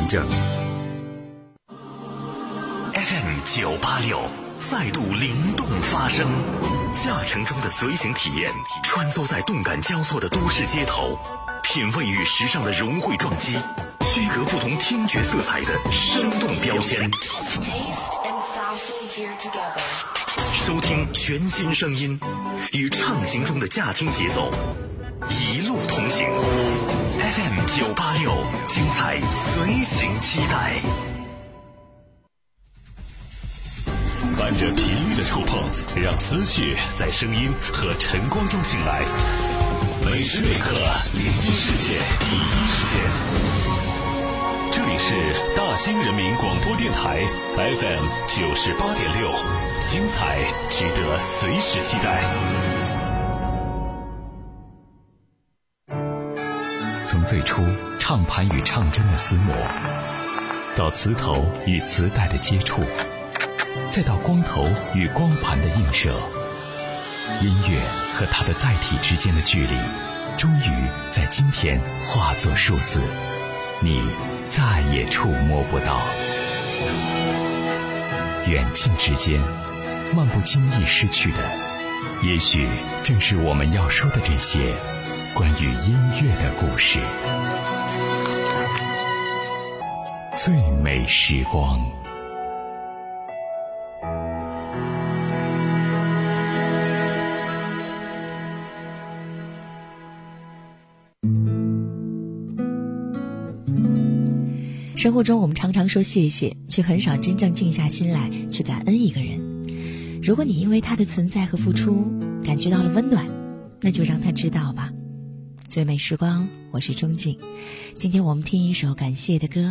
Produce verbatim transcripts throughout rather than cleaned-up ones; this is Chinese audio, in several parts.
证。F M 九八六再度灵动发声，驾乘中的随行体验，穿梭在动感交错的都市街头，品味与时尚的融汇撞击，区隔不同听觉色彩的生动标签。收听全新声音，与畅行中的驾听节奏，一路同行。F M 九八六，精彩随行期待。伴着频率的触碰，让思绪在声音和晨光中醒来。每时每刻，临近世界第一时间。这里是大兴人民广播电台 F M 九十八点六，精彩值得随时期待。从最初唱盘与唱针的厮磨，到磁头与磁带的接触，再到光头与光盘的映射，音乐和它的载体之间的距离，终于在今天化作数字，你再也触摸不到。远近之间，漫不经意失去的，也许正是我们要说的这些关于音乐的故事。最美时光。 生活中我们常常说谢谢，却很少真正静下心来去感恩一个人。如果你因为他的存在和付出感觉到了温暖，那就让他知道吧。最美时光，我是钟静。今天我们听一首感谢的歌。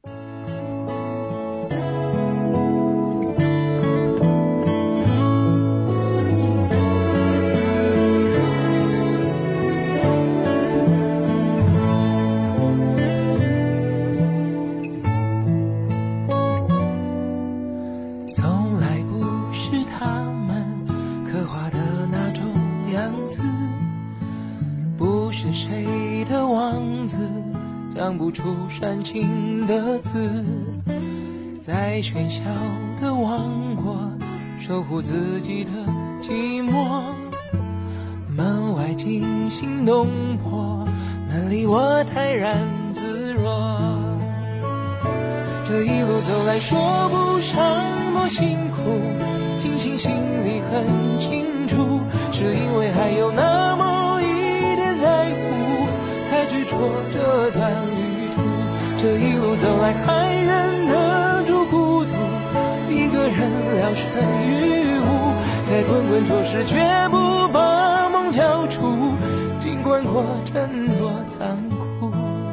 讲不出煽情的字，在喧嚣的王国守护自己的寂寞。门外惊心动魄，门里我坦然自若。这一路走来说不上多辛苦，庆幸心里很清楚，是因为还有那么一点在乎，才执着这段旅途。这一路走来还忍得住孤独，一个人聊胜于无，在滚滚浊世绝不把梦交出，尽管过程多残酷。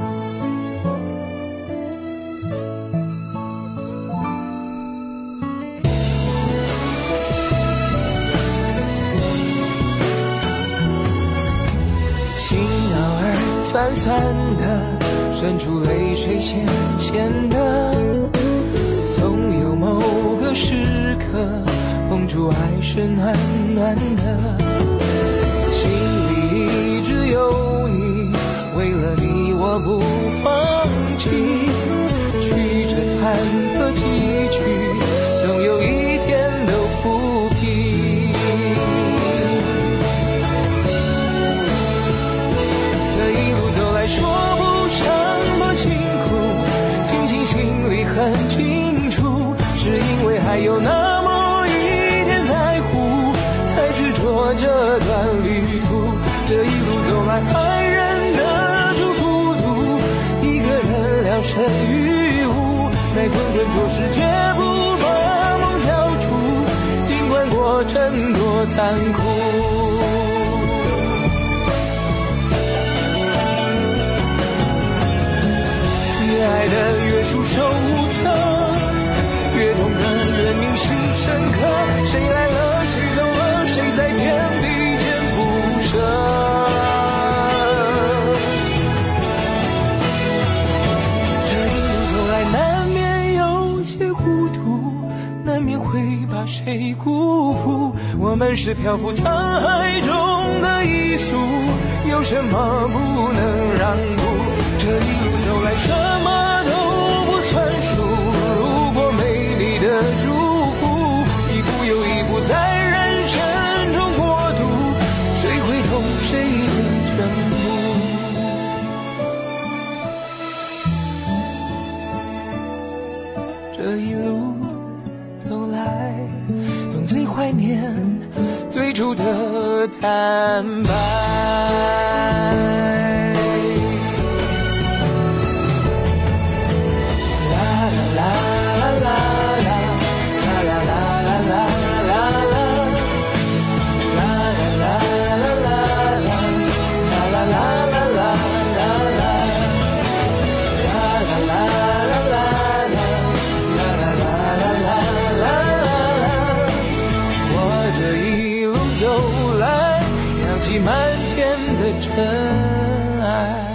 心脑儿酸酸的，渗出泪水咸咸的，总有某个时刻碰触爱是暖暖的，心里一直有你，为了你我不放弃，曲折坎坷崎岖，总有一天都抚平。这一路走来说不上多辛苦，庆幸心里很清楚，是因为还有那么一点在乎，才执着这段旅途。这一路走来还忍得住孤独，一个人聊胜于无，在滚滚浊世绝不把梦交出，尽管过程多残酷。越爱的越束手无策，越痛的越铭心深刻，谁来了谁走了，谁在天地间不舍。这一路走来难免有些糊涂，难免会把谁辜负，我们是漂浮沧海中的一粟，有什么不能让步？这一路走来什么都不这一路走来，总最怀念最初的坦白。啦啦啦啦啦啦啦啦啦啦啦啦，啦啦啦啦啦啦啦啦啦啦啦，啦啦啦啦啦啦啦啦啦，我这一路走来，扬起满天的尘埃。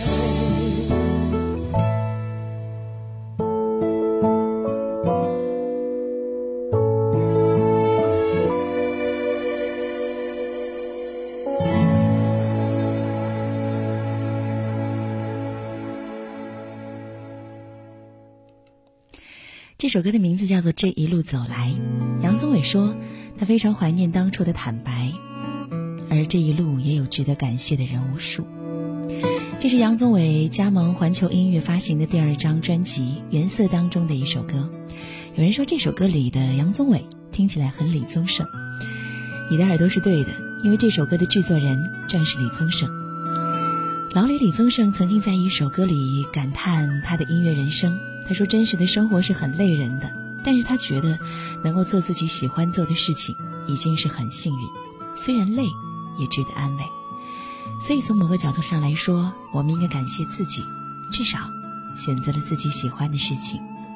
这首歌的名字叫做《这一路走来》。杨宗纬说他非常怀念当初的坦白，而这一路也有值得感谢的人无数。这是杨宗纬加盟环球音乐发行的第二张专辑《原色》当中的一首歌。有人说这首歌里的杨宗纬听起来很李宗盛，你的耳朵是对的，因为这首歌的制作人正是李宗盛。老李李宗盛曾经在一首歌里感叹他的音乐人生，他说真实的生活是很累人的，但是他觉得能够做自己喜欢做的事情已经是很幸运，虽然累也值得安慰。所以从某个角度上来说，我们应该感谢自己，至少选择了自己喜欢的事情。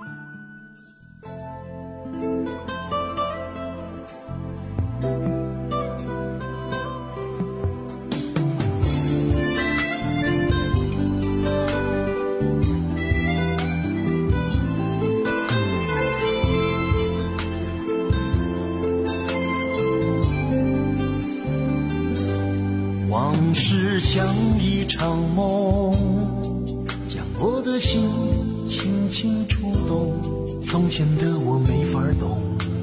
往事像一场梦，将我的心轻轻触动。从前的我没法懂，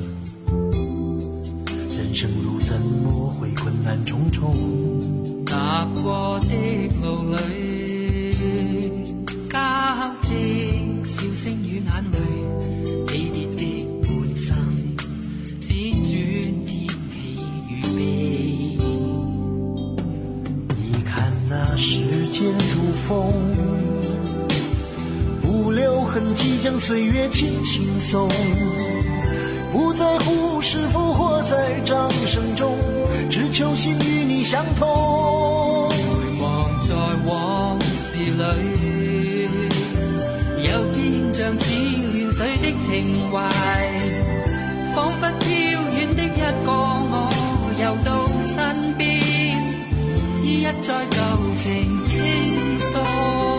人生路怎么会困难重重？ 踏過的路裏，交織笑聲與眼淚，起跌的半生，只轉天氣與悲。 你看那時間如風，不留痕迹將歲月輕輕送，不在乎是否活在掌聲中，只求心與你相通。 回望在往事裏，又見像似亂水的情懷，彷彿飄遠的一個我，遊到身邊，依一再舊情傾訴。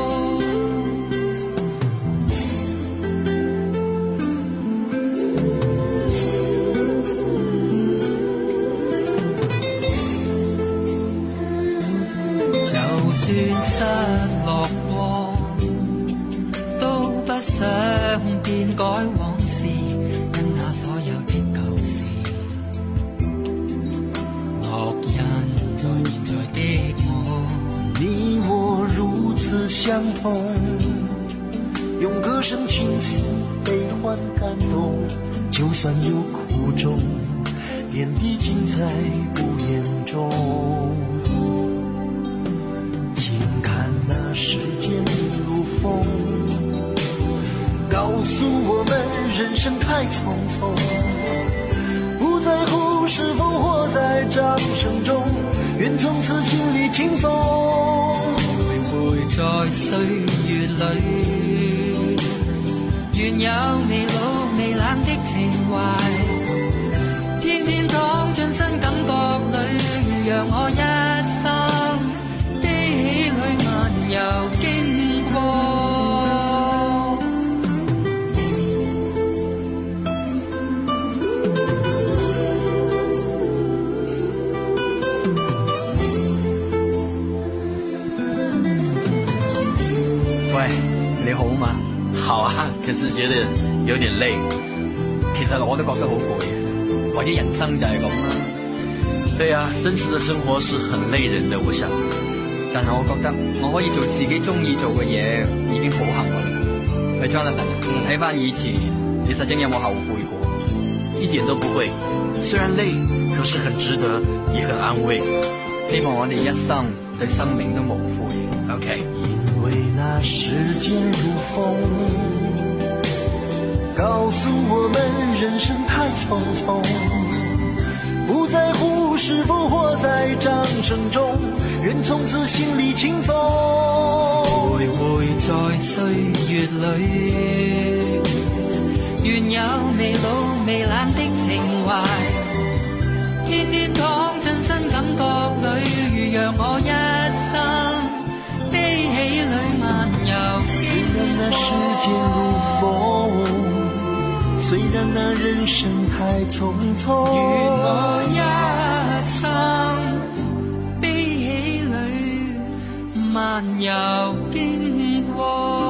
算失落過，都不想變改往事，因那所有的舊事，烙印在現在的我。 你我如此相同，用歌聲傾訴悲歡感動，就算有苦衷，點滴盡在無言中。時間如風，告訴我們人生太匆匆，不在乎是否活在掌聲中，願從此心裏輕鬆。 徘徊在歲月裏，願有未老未冷的情懷，天天躺進新感覺裏，讓我一生的喜侶漫遊經過。 喂，你好嗎？好啊，可是覺得有點累。其實我都覺得好攰，或者人生就係咁啦。對啊，真實的生活是很累人的，我想。但係我覺得我可以做自己中意做嘅嘢，已經好幸運。喂 Jonathan，睇翻以前你曾經有冇後悔過？ 一點都不會，雖然累，可是很值得，也很安慰。 希望我哋一生對生命都無悔。OK。 因為那時間如風，告訴我們人生太匆匆，不在乎是否活在掌聲中，人從此心裏輕鬆。 徘徊在歲月裏，願有未老未冷的情懷，天天講真心感覺裏，讓我一生悲喜裏漫遊。 雖然那時間如風，雖然那人生太匆匆， 願我一生悲喜裏漫遊經過。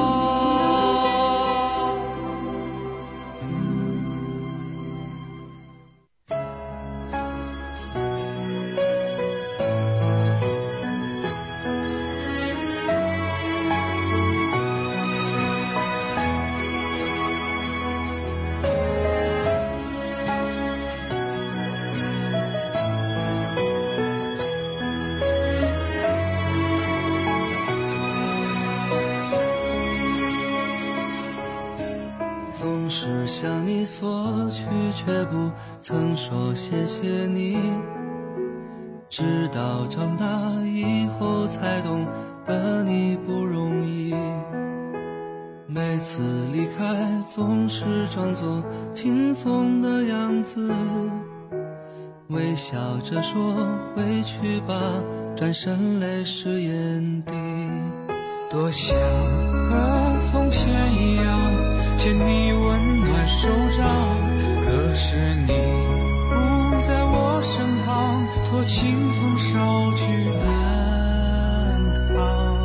总是向你索取，却不曾说谢谢你。直到长大以后才懂得你不容易。每次离开总是装作轻松的样子，微笑着说回去吧，转身泪湿眼底。 多想和从前一样牵你温暖手掌，可是你不在我身旁，托清风捎去安康。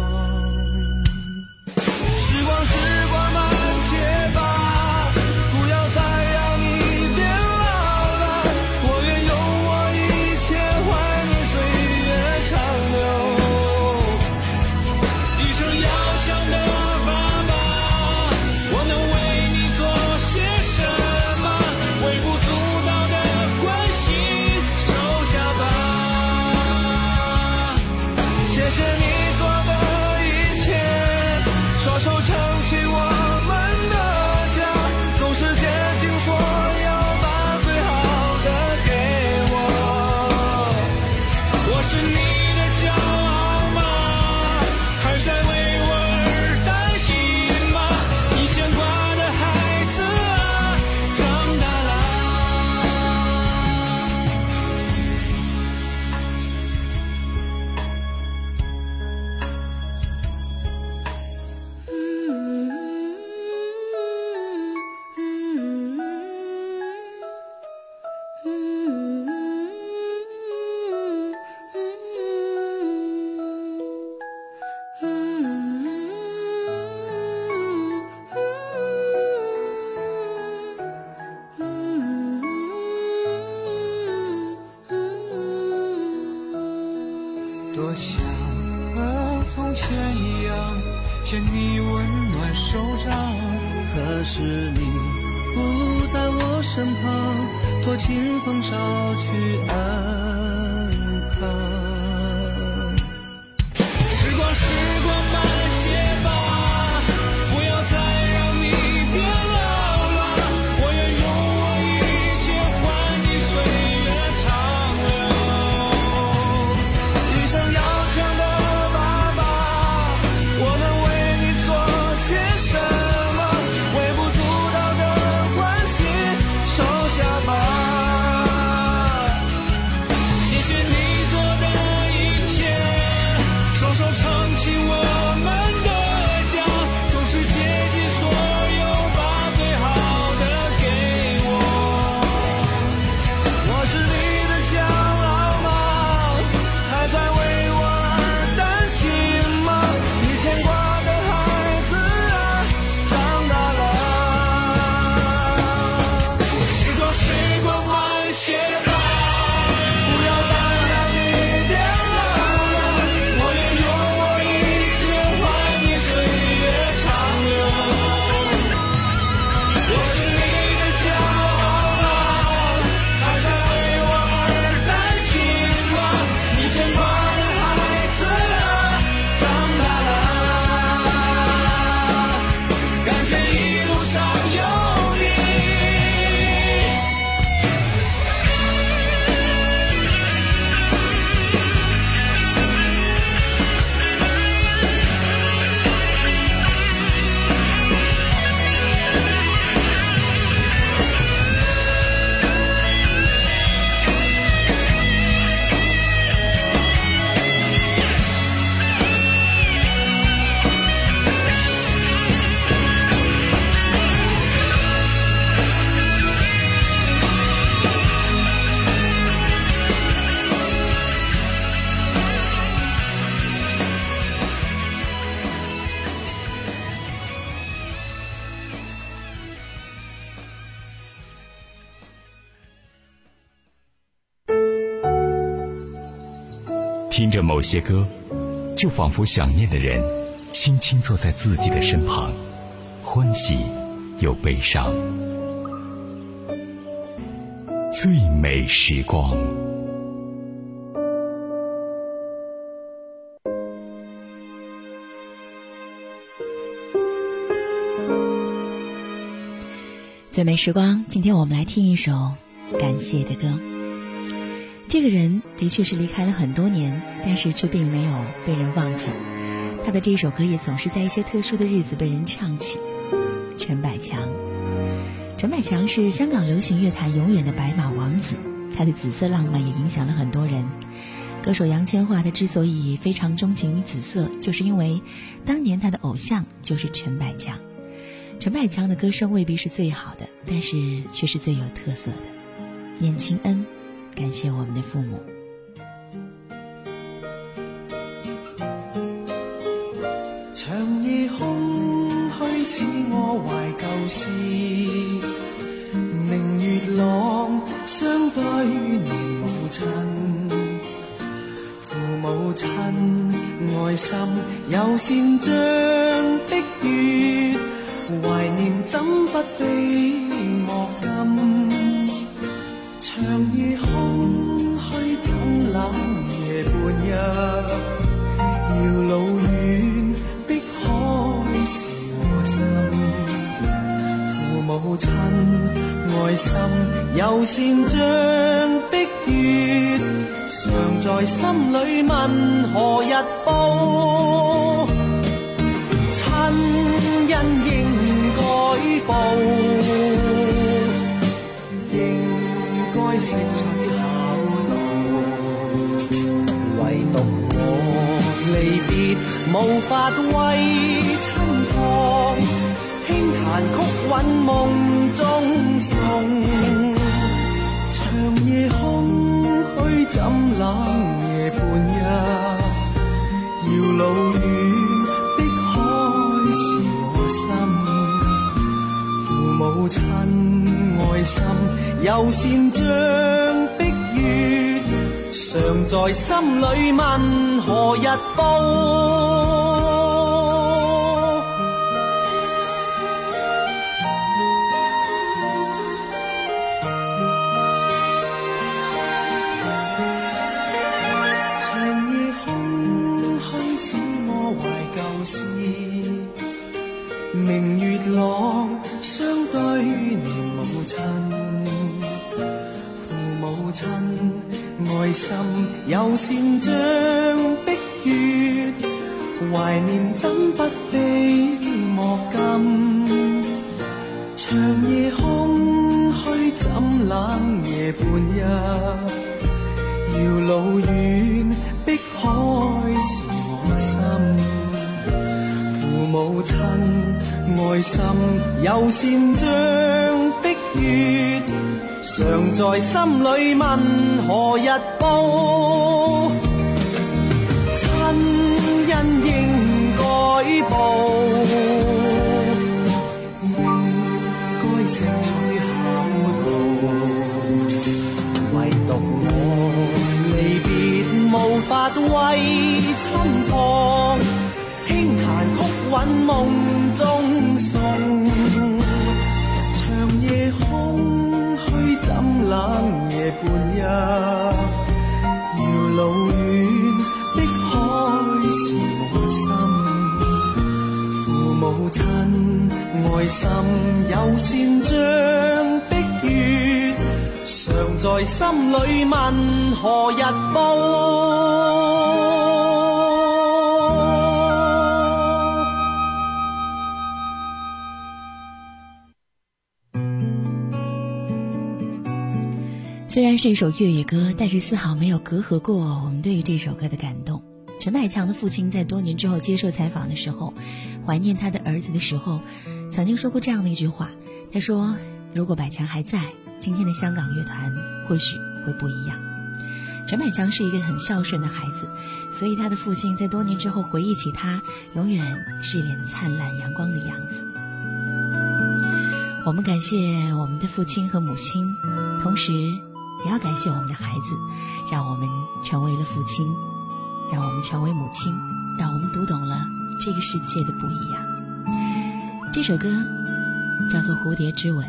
时光时光慢些吧，不要再让你变老了，我愿用我一切换你岁月长留。一生要强的爸爸，我能为你做些什么？微不足道的关心收下吧。谢谢你做的一切，双手撑起我们的家，总是竭尽所有把最好的给我。我是你的骄傲吗？还在为我而担心吗？你牵挂的孩子啊，长大啦。多想和从前一样牵你温暖手掌， 可是你不在我身旁，托清风捎去安康。 时光时光慢些吧，不要再让你变老了，我愿用我一切换你岁月长留。一生要强的爸爸，我能为你做些什么？微不足道的关心收下吧。 听着某些歌，就仿佛想念的人轻轻坐在自己的身旁，欢喜又悲伤。最美时光。 最美时光，今天我们来听一首感谢的歌。这个人的确是离开了很多年，但是却并没有被人忘记。他的这首歌也总是在一些特殊的日子被人唱起。陈百强，陈百强是香港流行乐坛永远的白马王子，他的紫色浪漫也影响了很多人。歌手杨千嬅他之所以非常钟情于紫色，就是因为当年他的偶像就是陈百强。陈百强的歌声未必是最好的，但是却是最有特色的。念亲恩，感谢我们的父母。 长夜空虚使我怀旧事，明月朗相对年母亲，父母亲爱心有善像碧月，怀念怎不比莫禁。长夜空虚怎冷夜半日，遙路遠碧海是我心。父母親愛心有善像碧月，常在心裏問何日報。親恩應該報，應該識取孝道，唯獨我離別無法為親旁，輕彈曲韻夢中送。長夜空虛怎冷夜半日，遙路遠碧海是我心。父母親愛心有善像碧月，常在心裏問何日報。長夜空虛使我懷舊事，明月朗相對念母親。父母親愛心有善像碧月，懷念怎不比莫禁。長夜空虛怎冷夜半日，遙路遠碧海是我心。父母親愛心有善像碧月，常在心裏問何日報。親恩應該報，應該識取孝道，唯獨我離別無法為親旁，輕彈曲韻夢中送。長夜空虛怎冷夜半日，遙路遠碧海是我心。父母親愛心有善像碧月，常在心裏問何日報。 虽然是一首粤语歌，但是丝毫没有隔阂过我们对于这首歌的感动。陈百强的父亲在多年之后接受采访的时候，怀念他的儿子的时候，曾经说过这样的一句话，他说如果百强还在，今天的香港乐团或许会不一样。陈百强是一个很孝顺的孩子，所以他的父亲在多年之后回忆起他，永远是一脸灿烂阳光的样子。我们感谢我们的父亲和母亲，同时也要感谢我们的孩子，让我们成为了父亲， 让我们成为母亲，让我们读懂了这个世界的不一样。这首歌叫做《蝴蝶之吻》。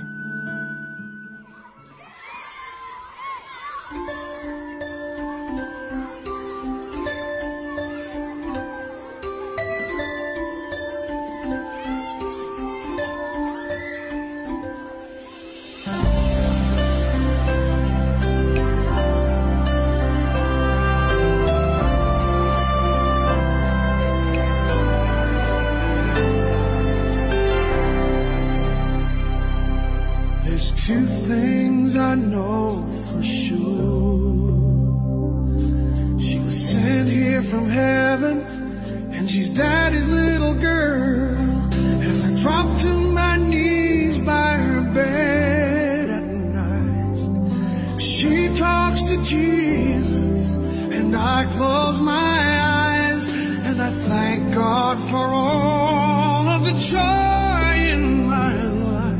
Two things I know for sure. She was sent here from heaven, and she's Daddy's little girl. As I drop to my knees by her bed at night, she talks to Jesus, and I close my eyes, and I thank God for all of the joy in my life.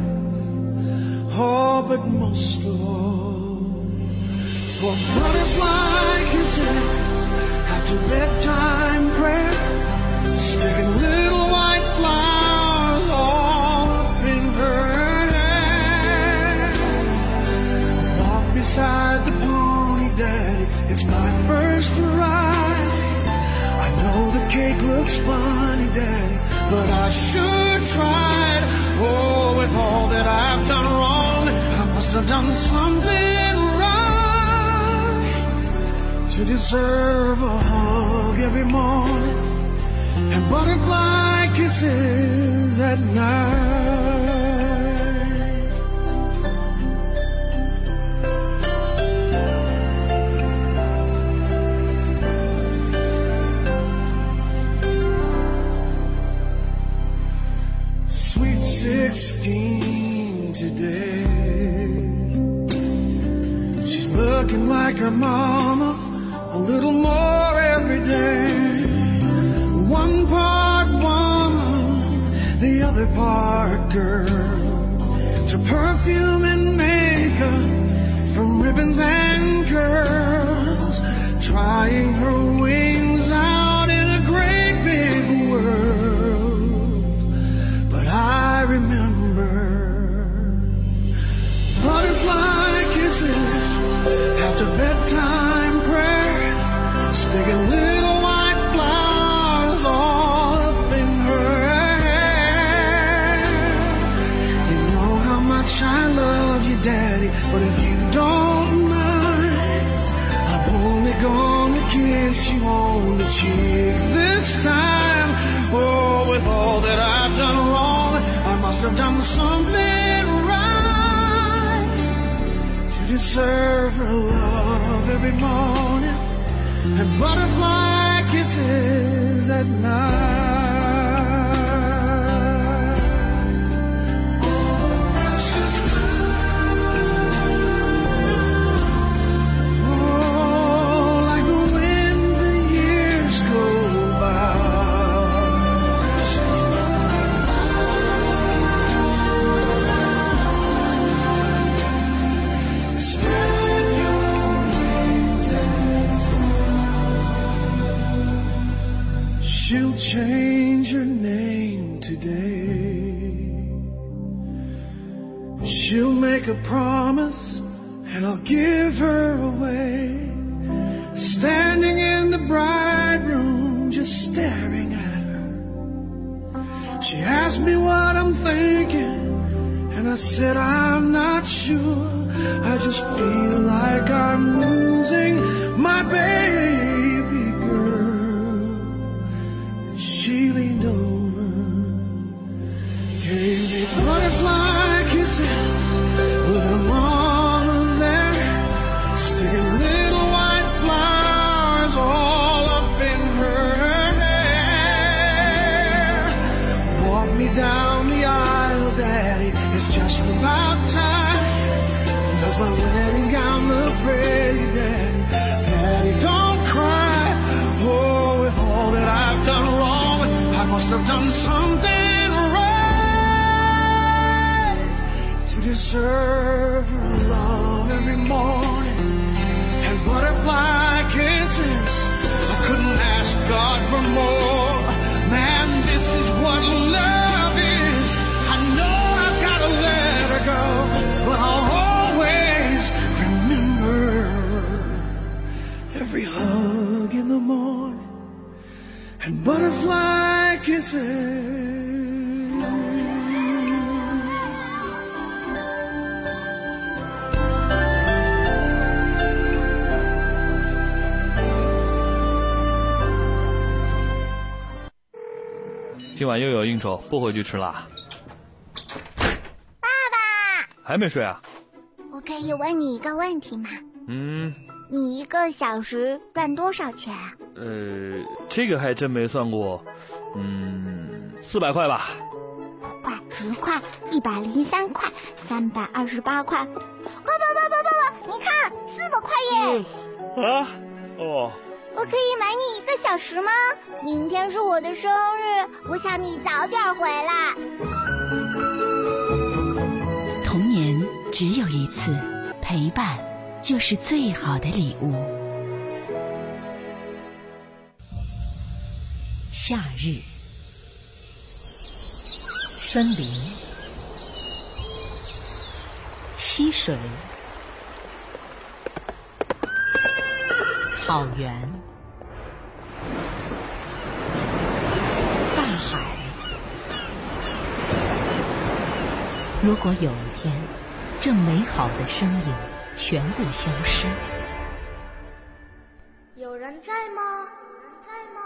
Oh, but most of all, for butterfly kisses after bedtime prayer, sticking little white flowers all up in her hair. Walk beside the pony, Daddy, it's my first ride. I know the cake looks funny, Daddy, but I sure tried. Oh, with all that I've done wrong, I must have done something right to deserve a hug every morning and butterfly kisses at night. Sweet sixteen today, she's looking like her mama a little more every day. One part woman, the other part girl, to perfume and makeup, from ribbons and curls, trying her wings out in a great big world. But I remember butterfly kisses after bedtime prayer, sticking little white flowers all up in her hair. You know how much I love you, Daddy, but if you don't mind, I'm only gonna kiss you on the cheek this time. Oh, with all that I've done wrong, I must have done something right to deserve her love every morning and butterfly kisses at night. Oh, precious time. Oh, like the wind the years go by. Precious butterfly, spread your wings and fly. She'll change her name today. She'll make a promise and I'll give her away. Standing in the bride room, just staring at her, she asked me what I'm thinking, and I said I'm not sure. I just feel like I'm losing my baby girl. And she leaned over, gave me butterfly kisses with her mama there, sticking little white flowers all up in her hair. Walk me down the aisle, Daddy, it's just about time. Does my wedding gown look pretty, Daddy? Daddy, don't cry. Oh, with all that I've done wrong, I must have done something right to deserve her love every morning and butterfly kisses I couldn't have God for more. Man, this is what love is. I know I've got to let her go, but I'll always remember every hug in the morning and butterfly kisses. 今晚又有应酬，不回去吃啦。 爸爸， 还没睡啊？ 我可以问你一个问题吗？ 嗯。 你一个小时赚多少钱啊？ 呃，这个还真没算过。嗯，四百块吧。 五块、十块、一百零三块、三百二十八块。爸爸爸爸爸爸，你看，四百块耶！ 嗯、啊？哦。 我可以买你一个小时吗？明天是我的生日，我想你早点回来。 童年只有一次，陪伴就是最好的礼物。夏日，森林，溪水，草原，大海。如果有一天，这美好的身影全部消失， 有人在吗？有人在吗？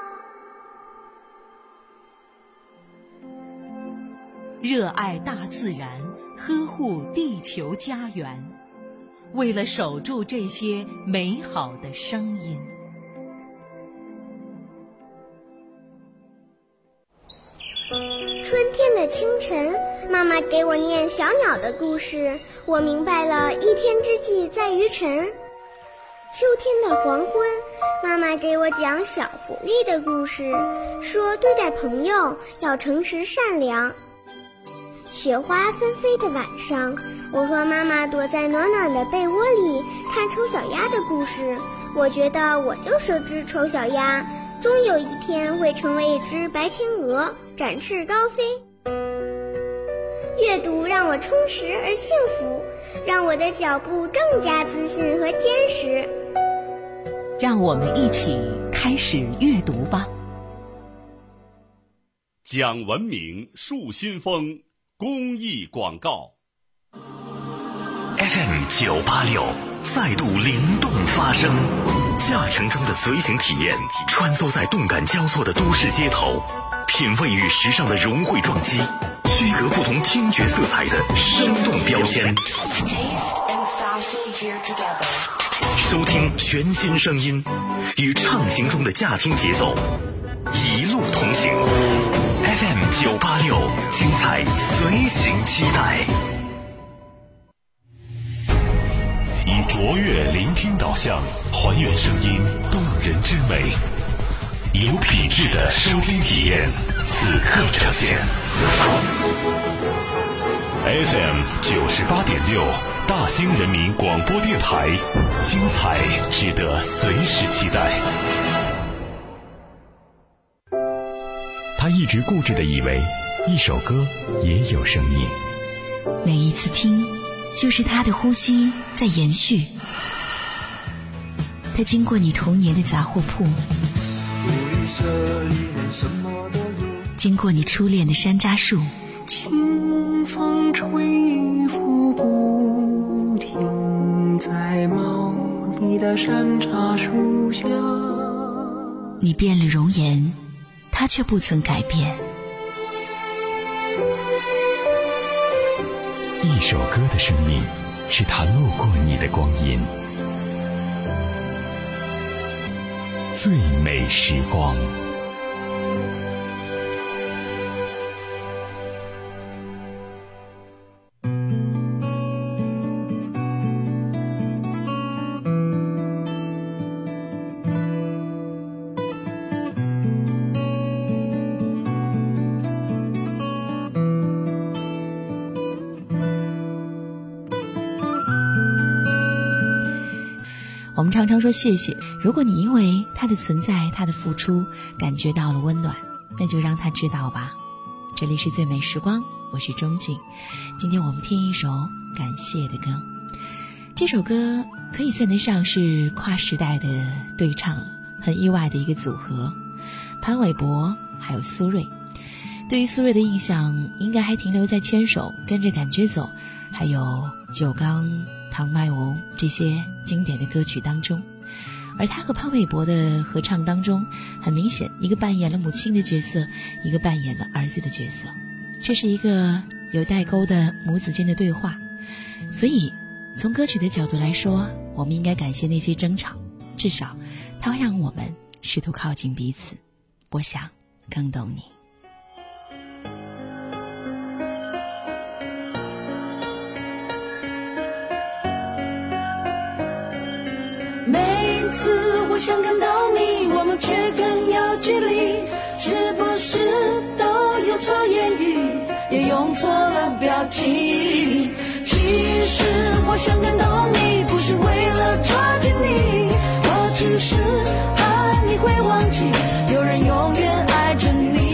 热爱大自然，呵护地球家园，为了守住这些美好的声音。 春天的清晨，妈妈给我念小鸟的故事，我明白了一天之计在于晨。秋天的黄昏，妈妈给我讲小狐狸的故事，说对待朋友要诚实善良。雪花纷飞的晚上，我和妈妈躲在暖暖的被窝里看丑小鸭的故事，我觉得我就是只丑小鸭，终有一天会成为一只白天鹅，展翅高飞。阅读让我充实而幸福，让我的脚步更加自信和坚实。 让我们一起开始阅读吧。 讲文明树新风公益广告。 F M 九八六再度灵动发声，驾乘中的随行体验，穿梭在动感交错的都市街头，品味与时尚的融汇撞击，区隔不同听觉色彩的生动标签。收听全新声音，与畅行中的驾听节奏，一路同行。F M 九八六，精彩随行期待。以卓越聆听导向，还原声音动人之美，有品质的收听体验，此刻呈现。F M 九十八点六，大兴人民广播电台，精彩值得随时期待。他一直固执地以为，一首歌也有生命。 每一次听，就是他的呼吸在延续。他经过你童年的杂货铺，经过你初恋的山楂树， 清风吹拂不停，在茂密的山茶树下。 你变了容颜，他却不曾改变。 一首歌的生命，是他路过你的光阴。最美时光。 我们常常说谢谢，如果你因为他的存在，他的付出感觉到了温暖，那就让他知道吧。这里是最美时光，我是钟静。今天我们听一首感谢的歌，这首歌可以算得上是跨时代的对唱，很意外的一个组合，潘玮柏还有苏芮。对于苏芮的印象应该还停留在牵手、跟着感觉走，还有酒缸、唐麦舞这些经典的歌曲当中。而他和潘玮柏的合唱当中，很明显一个扮演了母亲的角色，一个扮演了儿子的角色，这是一个有代沟的母子间的对话。所以从歌曲的角度来说，我们应该感谢那些争吵，至少它会让我们试图靠近彼此，我想更懂你。 每一次我想感动你，我们却更有距离，是不是都用错言语，也用错了表情？其实我想感动你，不是为了抓紧你，我只是怕你会忘记，有人永远爱着你。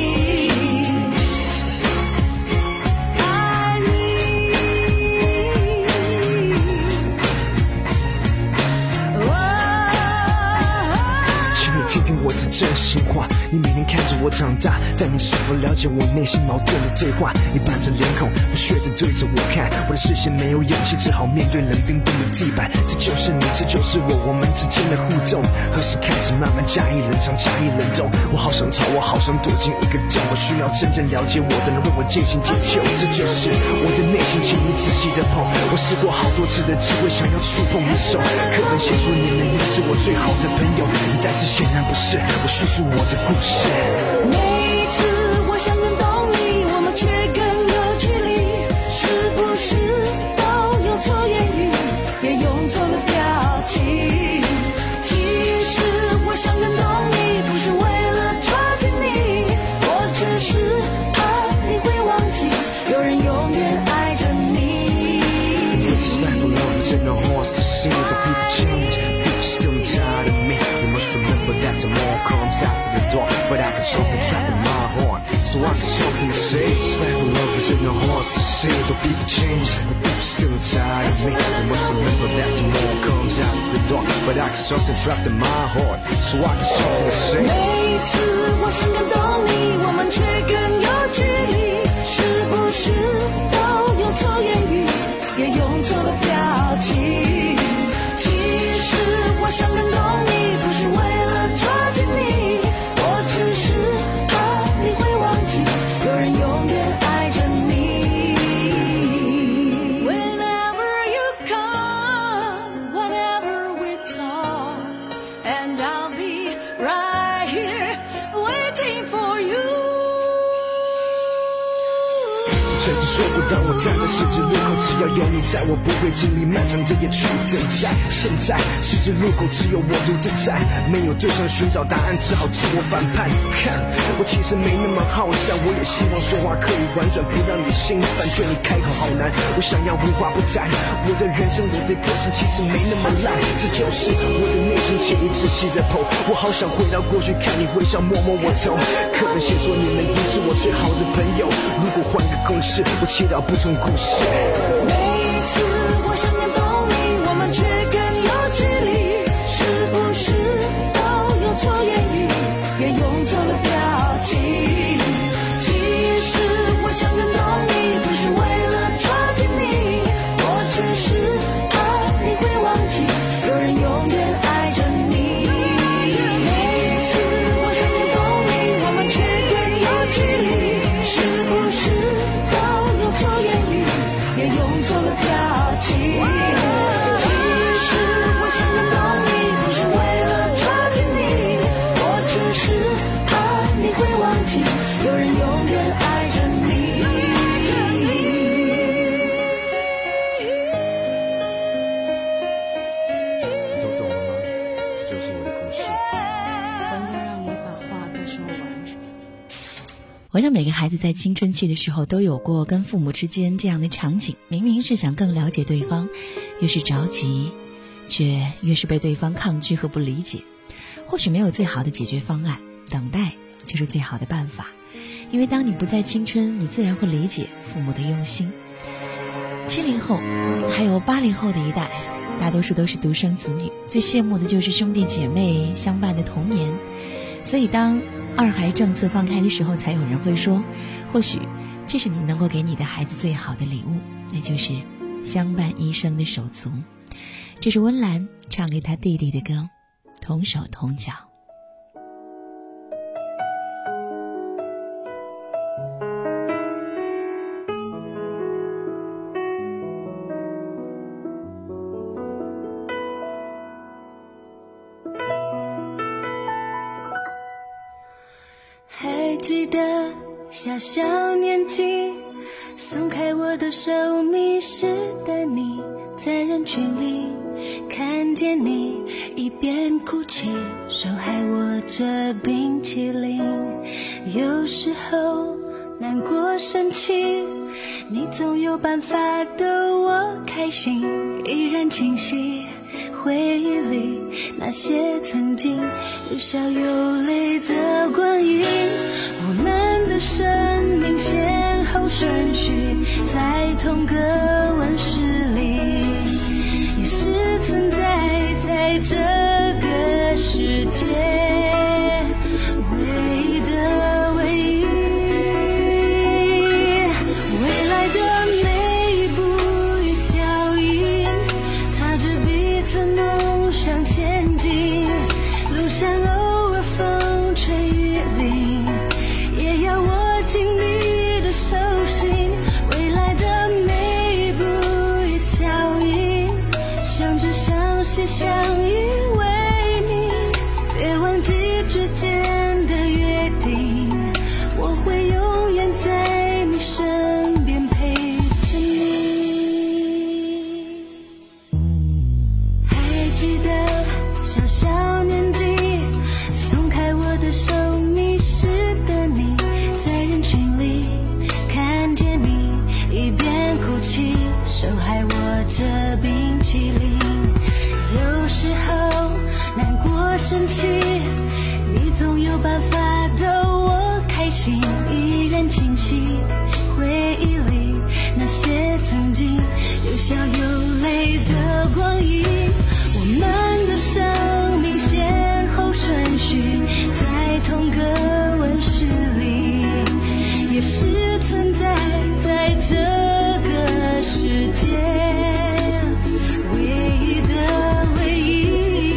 我的真心话，你每天看着我长大，但你是否了解我内心矛盾的对话？你板着脸孔不屑地对着我看，我的视线没有氧气，只好面对冷冰冰的地板。这就是你，这就是我，我们之间的互动何时开始慢慢加以冷藏，加以冷冻？我好想逃，我好想躲进一个洞，我需要真正了解我的人为我渐行渐久。这就是我的内心，请你仔细的碰。我试过好多次的机会想要触碰你手，课本写说你们应是我最好的朋友，但是显然不是。我叙述我的故事。 每一次我想感动你，我们却更有距离，是不是都用错言语，也用错了表情？其实我想感动你，不是为了抓紧你，我只是怕你会忘记，有人永远爱着你。 This is like love is in the hearts to see the people change. People still inside of me. You must remember that tomorrow comes after the dark, but I can show them trapped in my heart, so I can show them to say. This is like love is in the hearts to see the people change. The people still inside of me. You must remember that tomorrow comes after the dark, but I can show them trapped in my heart, so I can show them to say. 每一次我想感动你，我们却更有距离，是不是都用错言语，也用错了表情？其实我想感动你，不是为了抓紧你，我只是怕你会忘记，有人永远爱着你。 Whenever you come, whenever we talk, and I'll be right here waiting for you。 曾经说过，当我站在十字路口，只要有你在，我不会经历漫长的夜去等待。现在十字路口只有我独自在，没有对象寻找答案，只好自我反叛。看，我其实没那么好战，我也希望说话可以婉转，不让你心烦。对你开口好难，我想要无话不谈。我的人生，我的个性其实没那么烂，这就是我的内心，请你仔细的剖。我好想回到过去，看你微笑，摸摸我头。课本写说你们已是我最好的朋友，如果换个公式，我祈祷不同故事。 每一次我想感动你，我们却更有距离，是不是都用错言语，也用错了表情？其实我想感动你，不是为了抓紧你，我只是怕你会忘记，有人永远爱着你。每一次我想感动你，我们却更有距离，是不是都用错言语，也用错了表情？其实我想感动你，不是为了抓紧你，我只是怕你会忘记，有人永远爱着你。 你都懂了吗？这就是我的故事。 我应该让你把话都说完。 我想每个孩子在青春期的时候都有过跟父母之间这样的场景，明明是想更了解对方，越是着急却越是被对方抗拒和不理解。或许没有最好的解决方案，等待就是最好的办法。因为当你不再青春，你自然会理解父母的用心。七零后还有八零后的一代，大多数都是独生子女，最羡慕的就是兄弟姐妹相伴的童年。所以当二孩政策放开的时候，才有人会说，或许这是你能够给你的孩子最好的礼物，那就是相伴一生的手足。这是温岚唱给他弟弟的歌，同手同脚。 还记得小小年纪，松开我的手，迷失的你，在人群里看见你，一边哭泣，手还握着冰淇淋。有时候难过生气，你总有办法逗我开心，依然清晰回忆里那些曾经有笑有泪的光阴。我们的生命先后顺序在同个温室里，也是存在在这个世界唯一的唯一。未来的每一步与脚印，踏着彼此梦想前进，路上偶尔风吹雨淋，也要握紧你的手心。未来的每一步与脚印，相知相惜相依为命，别忘记之间的约定，我会永远在你身边陪着你。还记得小小年纪，松开我的手，迷失的你，在人群里看见你，一边哭泣，手还握着冰淇淋。有时候难过生气，你总有办法逗我开心，依然清晰回忆里那些曾经有笑有泪的光阴。我们的生命先后顺序在同个温室里，也是存在在这个世界唯一的唯一。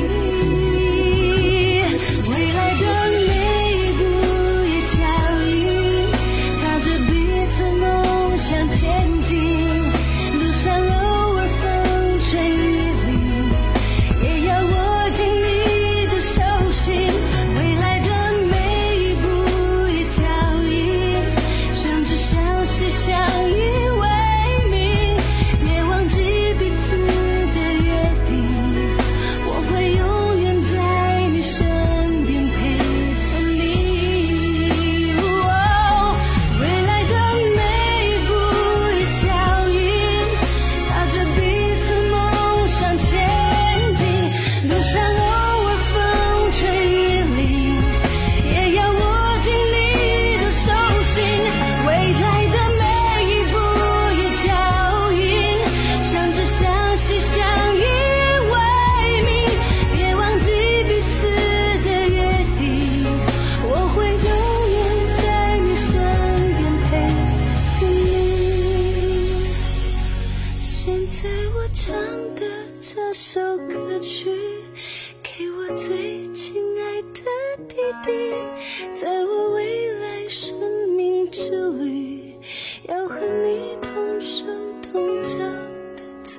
未来的每一步与脚印，踏着彼此梦想前进，路上偶尔风吹雨淋，也要握紧你的手心。未来的每一步与脚印，相知相惜相依为命，别忘记彼此的约定，我会永远在你身边陪着你。哦，未来的每一步与脚印，踏着彼此梦想前进，路上偶尔风吹雨淋，也要握紧你的手心。未来的每一步与脚印，相知相惜相依为命，别忘记彼此的约定，我会永远在你身边陪着你。现在我唱的这首歌曲，给我最亲爱的弟弟，在我未来生命之旅，要和你同手同脚的走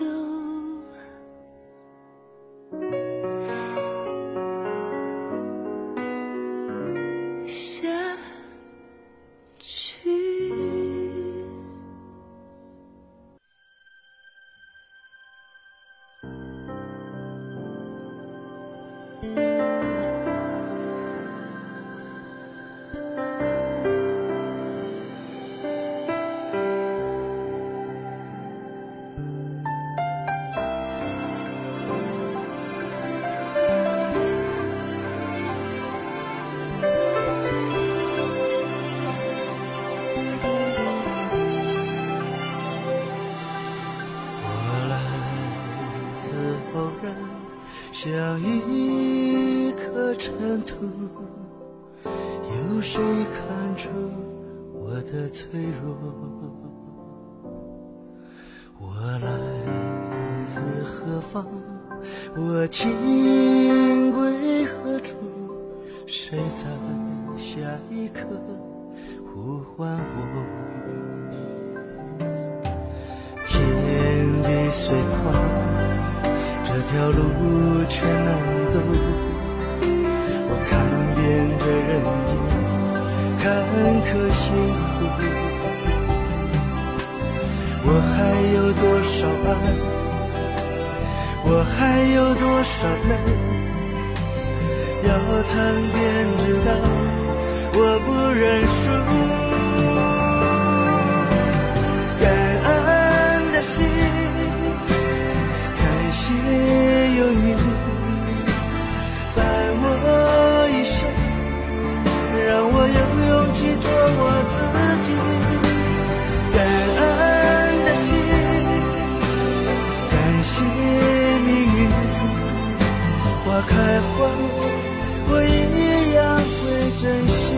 下去。 后人，像一颗尘土，有谁看出我的脆弱？我来自何方？我情归何处？谁在下一刻呼唤我？天地虽宽，这条路却难走。我看遍这人间坎坷辛苦，我还有多少爱，我还有多少泪，要苍天知道我不认输。感恩的心，感谢有你伴我一生，让我有勇气做我自己。感恩的心，感谢命运，花开花落我一样会珍惜。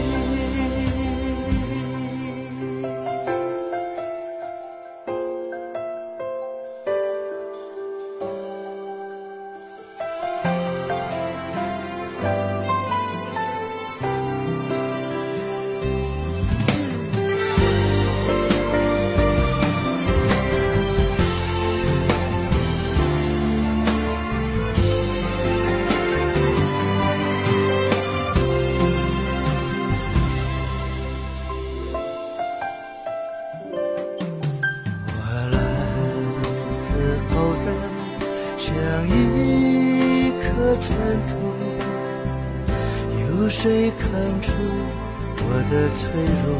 有谁看出我的脆弱？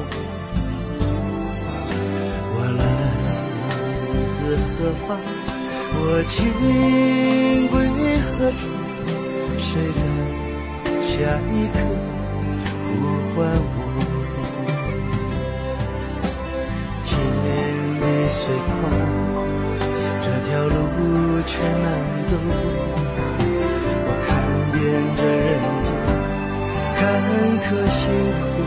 我来自何方？我情归何处？谁在下一刻呼唤我？天地虽宽，这条路却难走。我看遍这人间坎坷辛苦，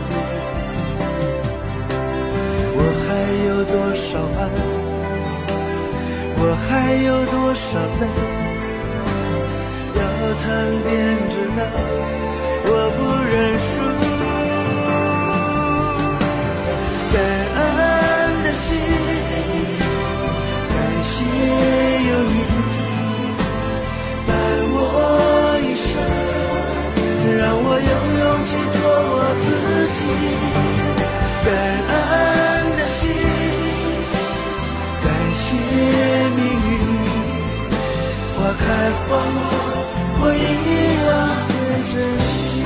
我还有多少爱，我还有多少泪，要苍天知道我不认输。感恩的心，感谢有你伴我一生，让我有勇气做我自己。感恩的心，感谢命运，花开花落我一样会珍惜。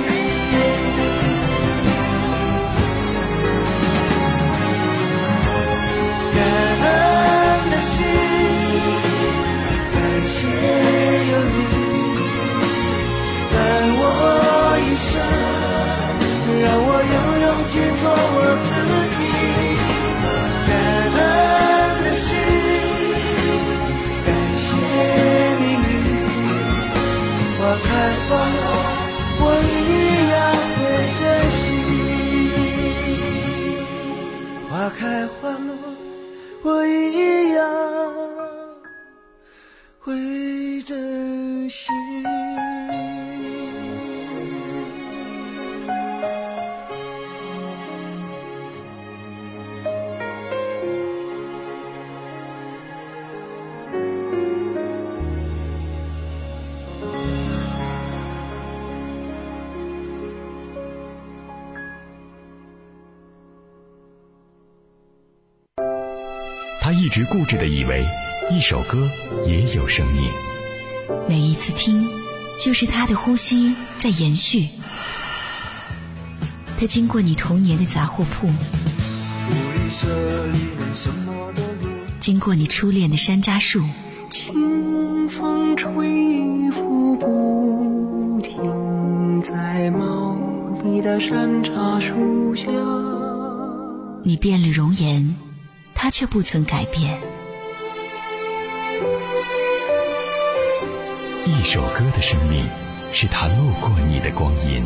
感恩的心，感谢有你伴我一生，让我有勇气做我自己。感恩的心，感谢命运，花开花落我一样会珍惜。花开花落我一样会珍惜。 他一直固执地以为一首歌也有生命， 每一次听就是他的呼吸在延续。他经过你童年的杂货铺，经过你初恋的山楂树， 清风吹拂不停，在茂密的山茶树下。 你变了容颜，他却不曾改变。 一首歌的生命，是它路过你的光阴。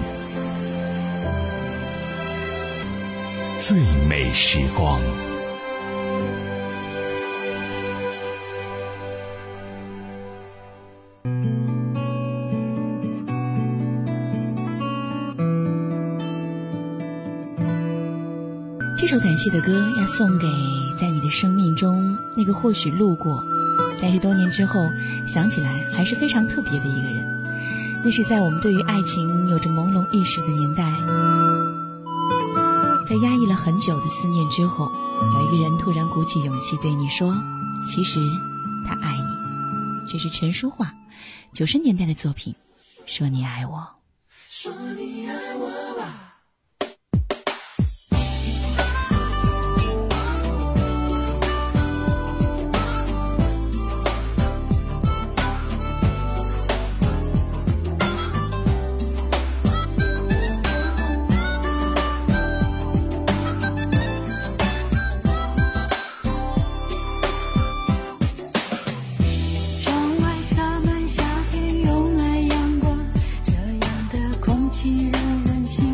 最美时光。 这首感谢的歌要送给在你的生命中那个或许路过，但是多年之后想起来还是非常特别的一个人。那是在我们对于爱情有着朦胧意识的年代，在压抑了很久的思念之后，有一个人突然鼓起勇气对你说，其实他爱你。这是陈淑桦九十年代的作品，说你爱我， 说你爱我吧。 气让人心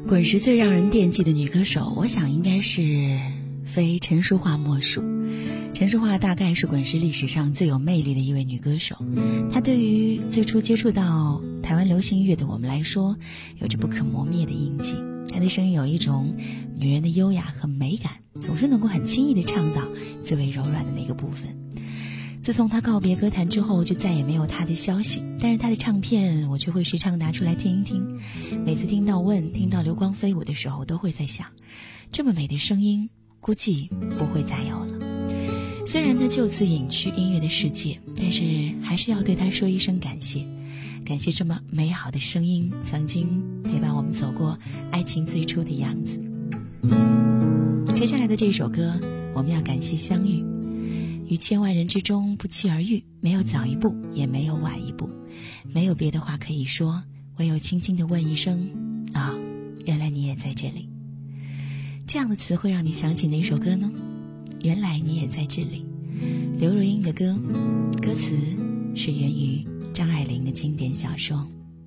滚石最让人惦记的女歌手，我想应该是非陈淑桦莫属。陈淑桦大概是滚石历史上最有魅力的一位女歌手，她对于最初接触到台湾流行音乐的我们来说，有着不可磨灭的印记。她的声音有一种女人的优雅和美感，总是能够很轻易地唱到最为柔软的那个部分。自从她告别歌坛之后，就再也没有她的消息，但是她的唱片我却会时常拿出来听一听。每次听到问听到流光飞舞的时候，都会在想，这么美的声音估计不会再有了。虽然她就此隐去音乐的世界，但是还是要对她说一声感谢，感谢这么美好的声音曾经陪伴我们走过爱情最初的样子。接下来的这首歌，我们要感谢相遇，于千万人之中不期而遇，没有早一步也没有晚一步，没有别的话可以说，唯有轻轻地问一声啊，原来你也在这里。这样的词会让你想起哪首歌呢？原来你也在这里，刘若英的歌，歌词是源于张爱玲的经典小说。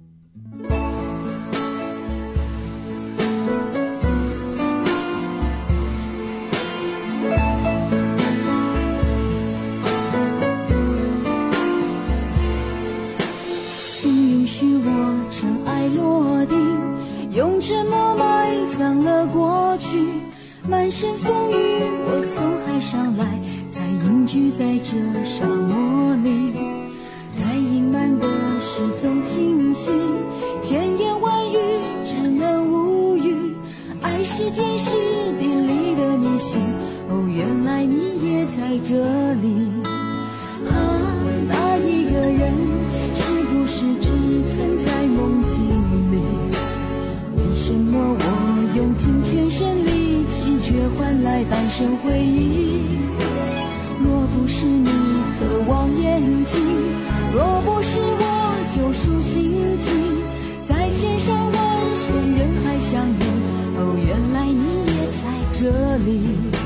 请允许我尘埃落定，用沉默埋葬了过去，满身风雨我从海上来，才隐居在这沙漠里。该隐瞒的事总清晰，千言万语只能无语。爱是天时地利的迷信，哦，原来你也在这里。啊，那一个人是不是只存在梦境里？为什么我用尽全身力气，却换来半生回忆？若不是你渴望眼睛，若不是我救赎心情，在千山万水人海相遇，哦，原来你也在这里。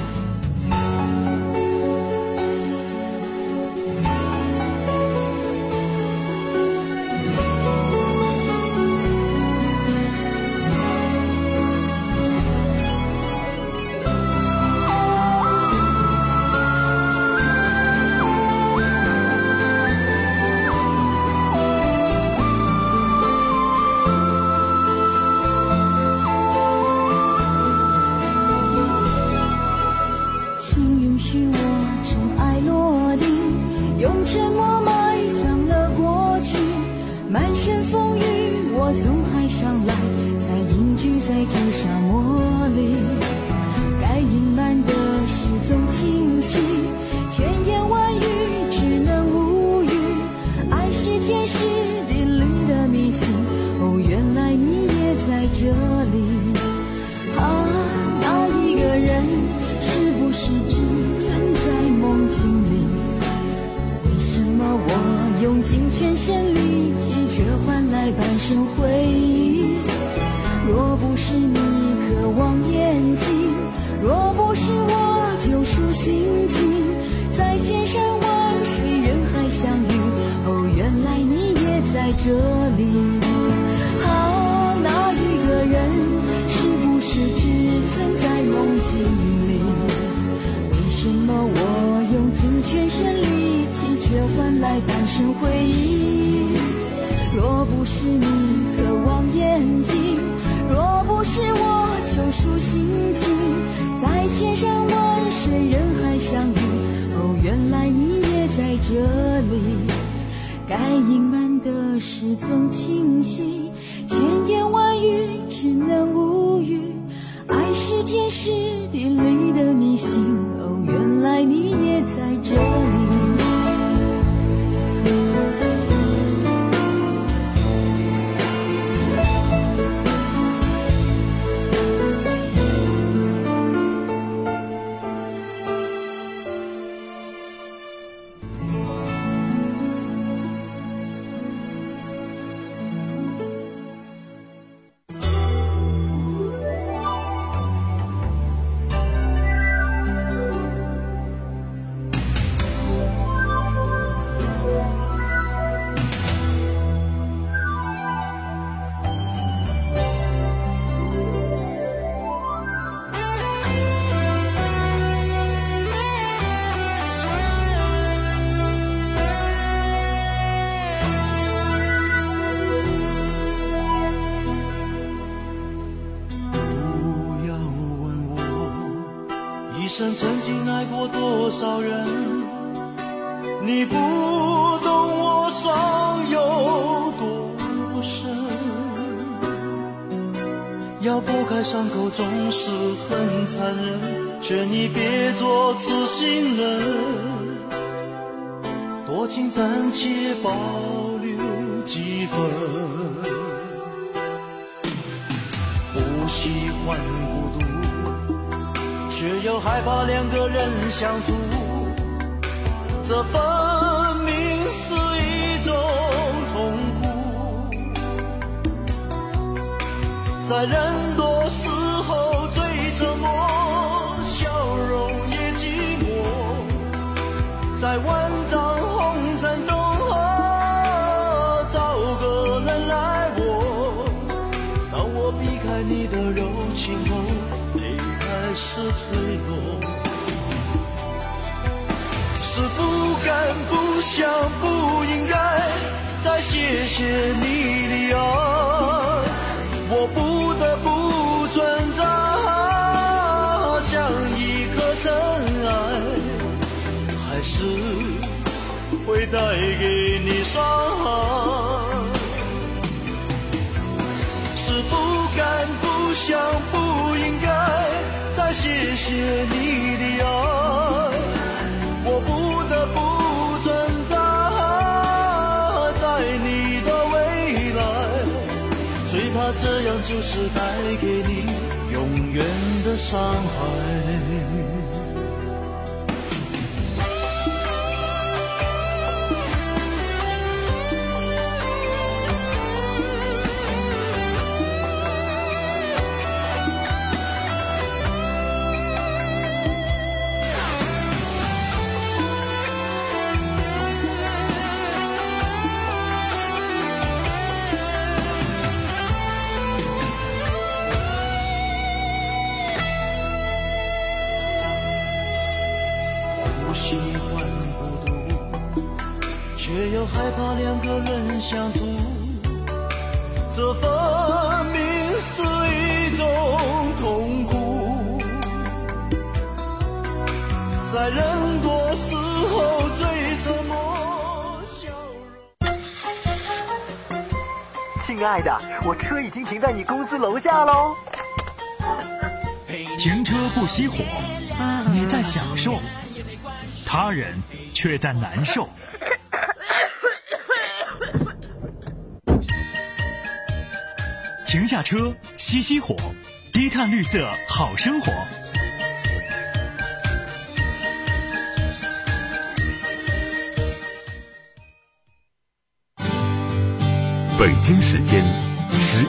该隐瞒的事总清晰，千言万语只能无语。爱是天时地利的迷信，哦，原来你也在这里。 生曾经爱过多少人，你不懂我伤有多深。要拨开伤口总是很残忍，劝你别做痴心人，多情暂且保留几分。不喜欢孤独，却又害怕两个人相处，这分明是一种痛苦。在人多时候最沉默，笑容也寂寞。在万丈红尘中，找个人来握。当我避开你的柔情后，泪开始坠落。是不敢不想不应该再谢谢你的爱，我不得不存在，像一颗尘埃，还是会带给你伤害。是不敢不想不应该再谢谢你的爱，我不得不存在在你的未来，最怕这样就是带给你永远的伤害。不喜欢孤独，却又害怕两个人相处，这分明是一种痛苦。在人多时候最沉默，笑容。 亲爱的，我车已经停在你公司楼下喽。 停车不熄火，你在享受，他人却在难受。停下车，熄熄火，低碳绿色好生活。 北京时间十